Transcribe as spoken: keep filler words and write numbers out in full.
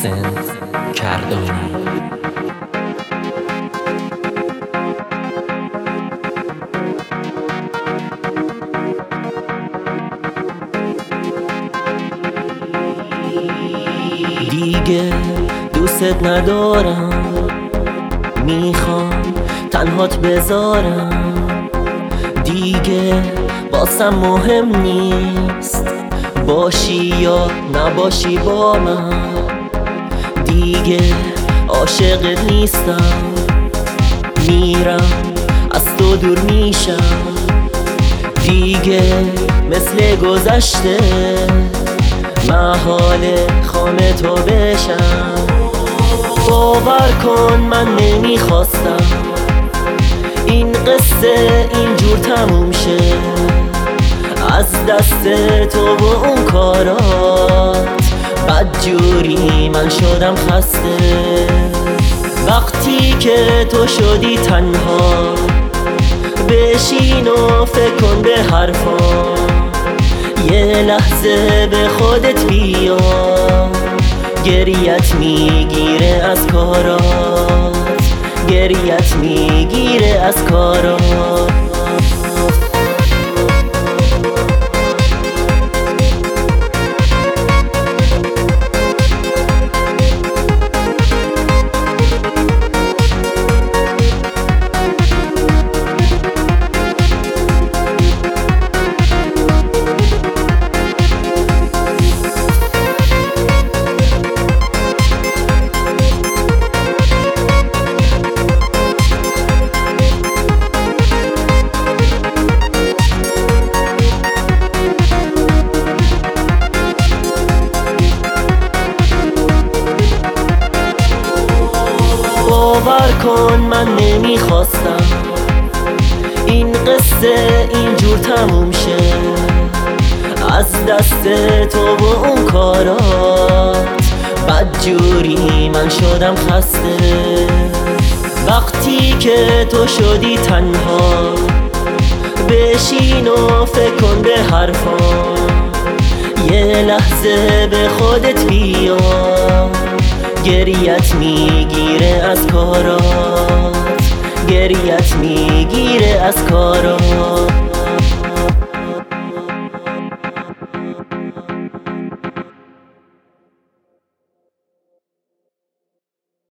محسن کردانی. دیگه دوست ندارم، میخوام تنهات بذارم. دیگه باسم مهم نیست باشی یا نباشی با من. دیگه عاشقت نیستم، میرم از تو دور میشم. دیگه مثل گذشته محاله خانه تو بشم. باور کن من نمیخواستم این قصه اینجور تموم شه. از دست تو و اون کارات بدجوری من شدم خسته. وقتی که تو شدی تنها بشین و فکر کن به حرفام. یه لحظه به خودت بیا، گریت میگیره از کارات، گریت میگیره از کارات. باور کن من نمیخواستم این قصه اینجور تموم شه. از دست تو و اون کارات بدجوری من شدم خسته. وقتی که تو شدی تنها بشین و فکر کن به حرفام. یه لحظه به خودت بیا، گریت میگیره از کارات، گریت میگیره از کارات.